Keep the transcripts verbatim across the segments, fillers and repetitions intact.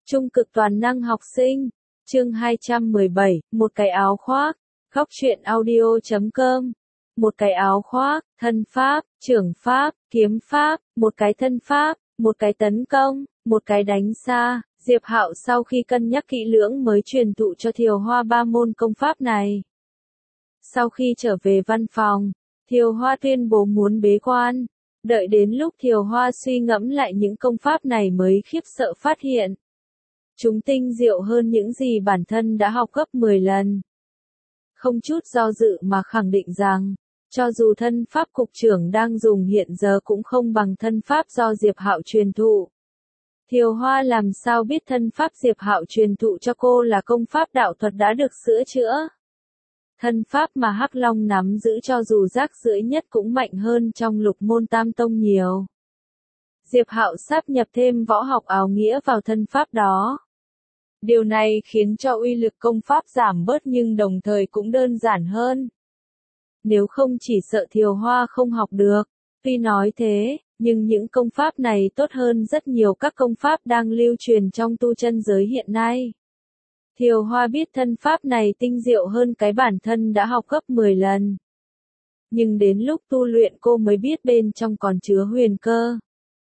Trung cực toàn năng học sinh, chương hai trăm mười bảy, một cái áo khoác, góc truyện audio chấm com. Một cái áo khoác, thân pháp, trưởng pháp, kiếm pháp, một cái thân pháp, một cái tấn công, một cái đánh xa. Diệp Hạo sau khi cân nhắc kỹ lưỡng mới truyền thụ cho Thiều Hoa ba môn công pháp này. Sau khi trở về văn phòng, Thiều Hoa tuyên bố muốn bế quan. Đợi đến lúc Thiều Hoa suy ngẫm lại những công pháp này mới khiếp sợ phát hiện. Chúng tinh diệu hơn những gì bản thân đã học gấp mười lần. Không chút do dự mà khẳng định rằng, cho dù thân pháp cục trưởng đang dùng hiện giờ cũng không bằng thân pháp do Diệp Hạo truyền thụ. Thiều Hoa làm sao biết thân pháp Diệp Hạo truyền thụ cho cô là công pháp đạo thuật đã được sửa chữa. Thân pháp mà Hắc Long nắm giữ cho dù rác rưởi nhất cũng mạnh hơn trong lục môn tam tông nhiều. Diệp Hạo sáp nhập thêm võ học áo nghĩa vào thân pháp đó. Điều này khiến cho uy lực công pháp giảm bớt nhưng đồng thời cũng đơn giản hơn. Nếu không chỉ sợ Thiều Hoa không học được. Tuy nói thế, nhưng những công pháp này tốt hơn rất nhiều các công pháp đang lưu truyền trong tu chân giới hiện nay. Thiều Hoa biết thân pháp này tinh diệu hơn cái bản thân đã học gấp mười lần. Nhưng đến lúc tu luyện cô mới biết bên trong còn chứa huyền cơ.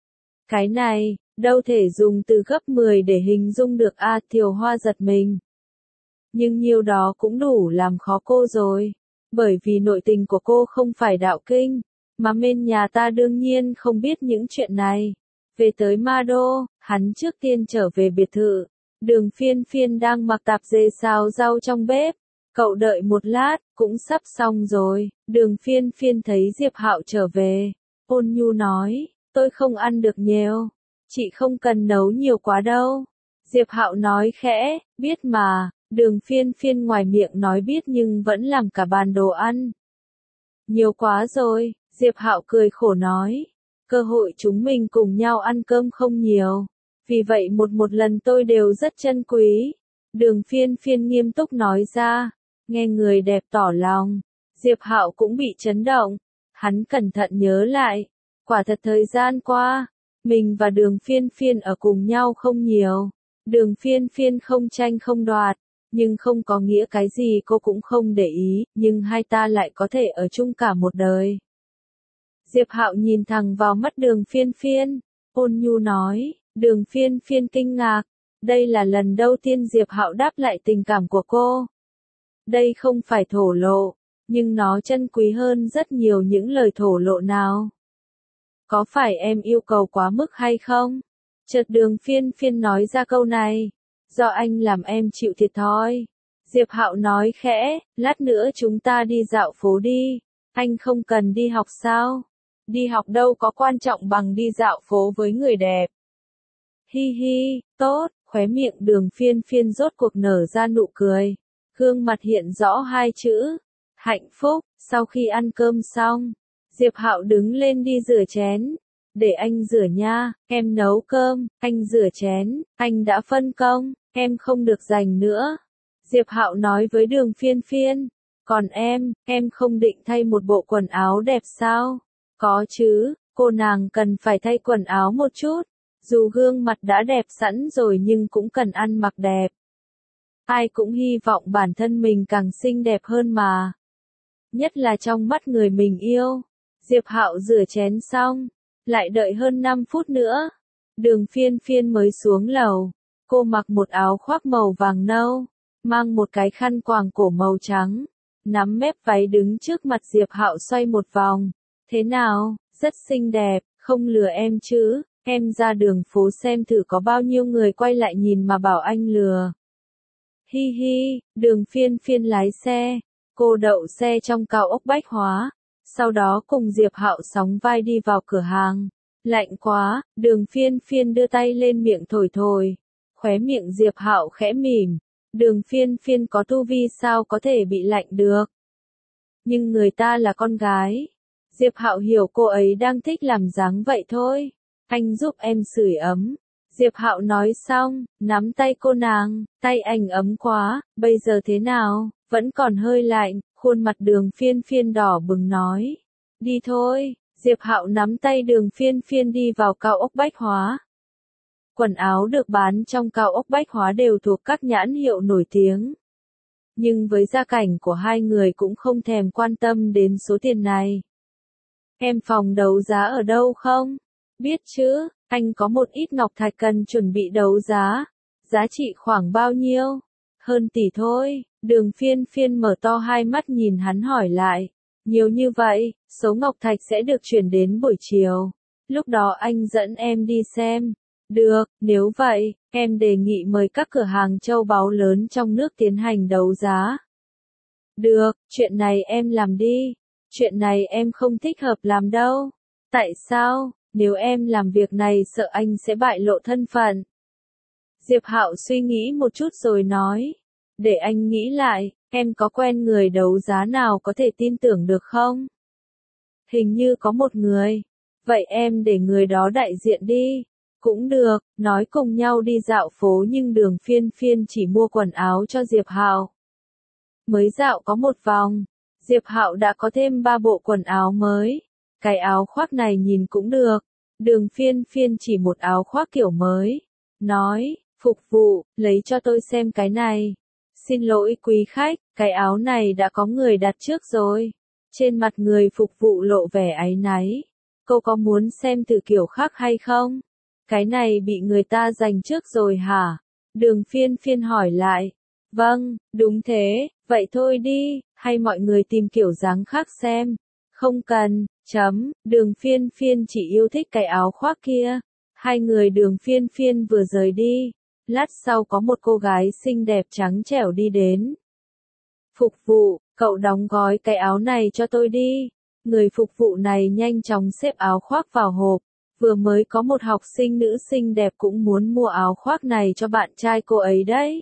Cái này, đâu thể dùng từ gấp mười để hình dung được a à, Thiều Hoa giật mình. Nhưng nhiều đó cũng đủ làm khó cô rồi. Bởi vì nội tình của cô không phải đạo kinh, mà bên nhà ta đương nhiên không biết những chuyện này. Về tới Ma Đô, hắn trước tiên trở về biệt thự. Đường Phiên Phiên đang mặc tạp dề xào rau trong bếp. Cậu đợi một lát, cũng sắp xong rồi. Đường Phiên Phiên thấy Diệp Hạo trở về. Ôn nhu nói, tôi không ăn được nhiều. Chị không cần nấu nhiều quá đâu. Diệp Hạo nói khẽ, biết mà. Đường Phiên Phiên ngoài miệng nói biết nhưng vẫn làm cả bàn đồ ăn. Nhiều quá rồi, Diệp Hạo cười khổ nói. Cơ hội chúng mình cùng nhau ăn cơm không nhiều. Vì vậy một một lần tôi đều rất trân quý. Đường Phiên Phiên nghiêm túc nói ra. Nghe người đẹp tỏ lòng. Diệp Hạo cũng bị chấn động. Hắn cẩn thận nhớ lại. Quả thật thời gian qua, mình và Đường Phiên Phiên ở cùng nhau không nhiều. Đường Phiên Phiên không tranh không đoạt. Nhưng không có nghĩa cái gì cô cũng không để ý, nhưng hai ta lại có thể ở chung cả một đời. Diệp Hạo nhìn thẳng vào mắt Đường Phiên Phiên, ôn nhu nói, Đường Phiên Phiên kinh ngạc, đây là lần đầu tiên Diệp Hạo đáp lại tình cảm của cô. Đây không phải thổ lộ, nhưng nó chân quý hơn rất nhiều những lời thổ lộ nào. Có phải em yêu cầu quá mức hay không? Chợt Đường Phiên Phiên nói ra câu này. Do anh làm em chịu thiệt thòi. Diệp Hạo nói khẽ, lát nữa chúng ta đi dạo phố đi. Anh không cần đi học sao? Đi học đâu có quan trọng bằng đi dạo phố với người đẹp. Hi hi, tốt, khóe miệng Đường Phiên Phiên rốt cuộc nở ra nụ cười. Gương mặt hiện rõ hai chữ. Hạnh phúc. Sau khi ăn cơm xong, Diệp Hạo đứng lên đi rửa chén. Để anh rửa nha, em nấu cơm, anh rửa chén, anh đã phân công, em không được giành nữa. Diệp Hạo nói với Đường Phiên Phiên, còn em, em không định thay một bộ quần áo đẹp sao? Có chứ, cô nàng cần phải thay quần áo một chút, dù gương mặt đã đẹp sẵn rồi nhưng cũng cần ăn mặc đẹp. Ai cũng hy vọng bản thân mình càng xinh đẹp hơn mà. Nhất là trong mắt người mình yêu. Diệp Hạo rửa chén xong. Lại đợi hơn năm phút nữa. Đường Phiên Phiên mới xuống lầu. Cô mặc một áo khoác màu vàng nâu. Mang một cái khăn quàng cổ màu trắng. Nắm mép váy đứng trước mặt Diệp Hạo xoay một vòng. Thế nào, rất xinh đẹp, không lừa em chứ. Em ra đường phố xem thử có bao nhiêu người quay lại nhìn mà bảo anh lừa. Hi hi, Đường Phiên Phiên lái xe. Cô đậu xe trong cao ốc Bách Hóa. Sau đó cùng Diệp Hạo sóng vai đi vào cửa hàng. Lạnh quá, Đường Phiên Phiên đưa tay lên miệng thổi thổi. Khóe miệng Diệp Hạo khẽ mỉm. Đường Phiên Phiên có tu vi sao có thể bị lạnh được. Nhưng người ta là con gái. Diệp Hạo hiểu cô ấy đang thích làm dáng vậy thôi. Anh giúp em sưởi ấm. Diệp Hạo nói xong, nắm tay cô nàng. Tay anh ấm quá, bây giờ thế nào, vẫn còn hơi lạnh. Khuôn mặt Đường Phiên Phiên đỏ bừng nói. Đi thôi, Diệp Hạo nắm tay Đường Phiên Phiên đi vào cao ốc Bách Hóa. Quần áo được bán trong cao ốc bách hóa đều thuộc các nhãn hiệu nổi tiếng. Nhưng với gia cảnh của hai người cũng không thèm quan tâm đến số tiền này. Em phòng đấu giá ở đâu không? Biết chứ, anh có một ít ngọc thạch cần chuẩn bị đấu giá. Giá trị khoảng bao nhiêu? Hơn tỷ thôi. Đường Phiên Phiên mở to hai mắt nhìn hắn hỏi lại. Nhiều như vậy, số ngọc thạch sẽ được chuyển đến buổi chiều. Lúc đó anh dẫn em đi xem. Được, nếu vậy, em đề nghị mời các cửa hàng châu báu lớn trong nước tiến hành đấu giá. Được, chuyện này em làm đi. Chuyện này em không thích hợp làm đâu. Tại sao? Nếu em làm việc này sợ anh sẽ bại lộ thân phận. Diệp Hạo suy nghĩ một chút rồi nói. Để anh nghĩ lại, em có quen người đấu giá nào có thể tin tưởng được không? Hình như có một người. Vậy em để người đó đại diện đi. Cũng được, nói cùng nhau đi dạo phố nhưng Đường Phiên Phiên chỉ mua quần áo cho Diệp Hạo. Mới dạo có một vòng, Diệp Hạo đã có thêm ba bộ quần áo mới. Cái áo khoác này nhìn cũng được. Đường Phiên Phiên chỉ một áo khoác kiểu mới. Nói, phục vụ, lấy cho tôi xem cái này. Xin lỗi quý khách, cái áo này đã có người đặt trước rồi. Trên mặt người phục vụ lộ vẻ áy náy. Cô có muốn xem thử kiểu khác hay không? Cái này bị người ta giành trước rồi hả? Đường Phiên Phiên hỏi lại. Vâng, đúng thế, vậy thôi đi, hay mọi người tìm kiểu dáng khác xem. Không cần, chấm, Đường Phiên Phiên chỉ yêu thích cái áo khoác kia. Hai người Đường Phiên Phiên vừa rời đi. Lát sau có một cô gái xinh đẹp trắng trẻo đi đến. Phục vụ, cậu đóng gói cái áo này cho tôi đi. Người phục vụ này nhanh chóng xếp áo khoác vào hộp. Vừa mới có một học sinh nữ xinh đẹp cũng muốn mua áo khoác này cho bạn trai cô ấy đấy.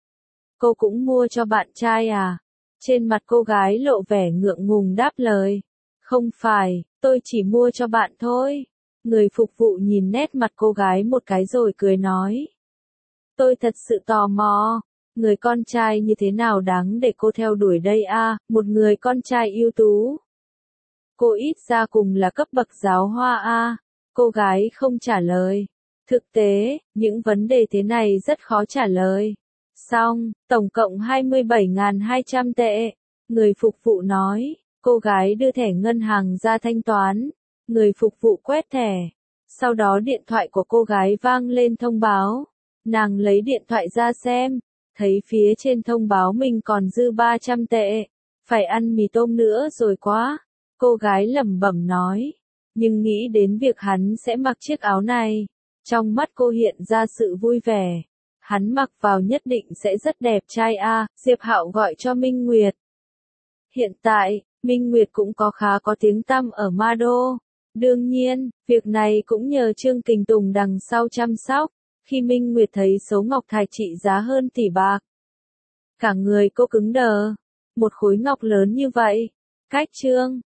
Cô cũng mua cho bạn trai à? Trên mặt cô gái lộ vẻ ngượng ngùng đáp lời. Không phải, tôi chỉ mua cho bạn thôi. Người phục vụ nhìn nét mặt cô gái một cái rồi cười nói. Tôi thật sự tò mò. Người con trai như thế nào đáng để cô theo đuổi đây à? Một người con trai ưu tú. Cô ít ra cùng là cấp bậc giáo hoa à? Cô gái không trả lời. Thực tế, những vấn đề thế này rất khó trả lời. Xong, tổng cộng hai mươi bảy nghìn hai trăm tệ. Người phục vụ nói, cô gái đưa thẻ ngân hàng ra thanh toán. Người phục vụ quét thẻ. Sau đó điện thoại của cô gái vang lên thông báo. Nàng lấy điện thoại ra xem. Thấy phía trên thông báo mình còn dư ba trăm tệ. Phải ăn mì tôm nữa rồi quá. Cô gái lẩm bẩm nói. Nhưng nghĩ đến việc hắn sẽ mặc chiếc áo này. Trong mắt cô hiện ra sự vui vẻ. Hắn mặc vào nhất định sẽ rất đẹp trai a. Diệp Hạo gọi cho Minh Nguyệt. Hiện tại, Minh Nguyệt cũng có khá có tiếng tăm ở Ma Đô. Đương nhiên, việc này cũng nhờ Trương Kình Tùng đằng sau chăm sóc. Khi Minh Nguyệt thấy số ngọc thạch trị giá hơn tỷ bạc. Cả người cô cứng đờ. Một khối ngọc lớn như vậy. Cách Trương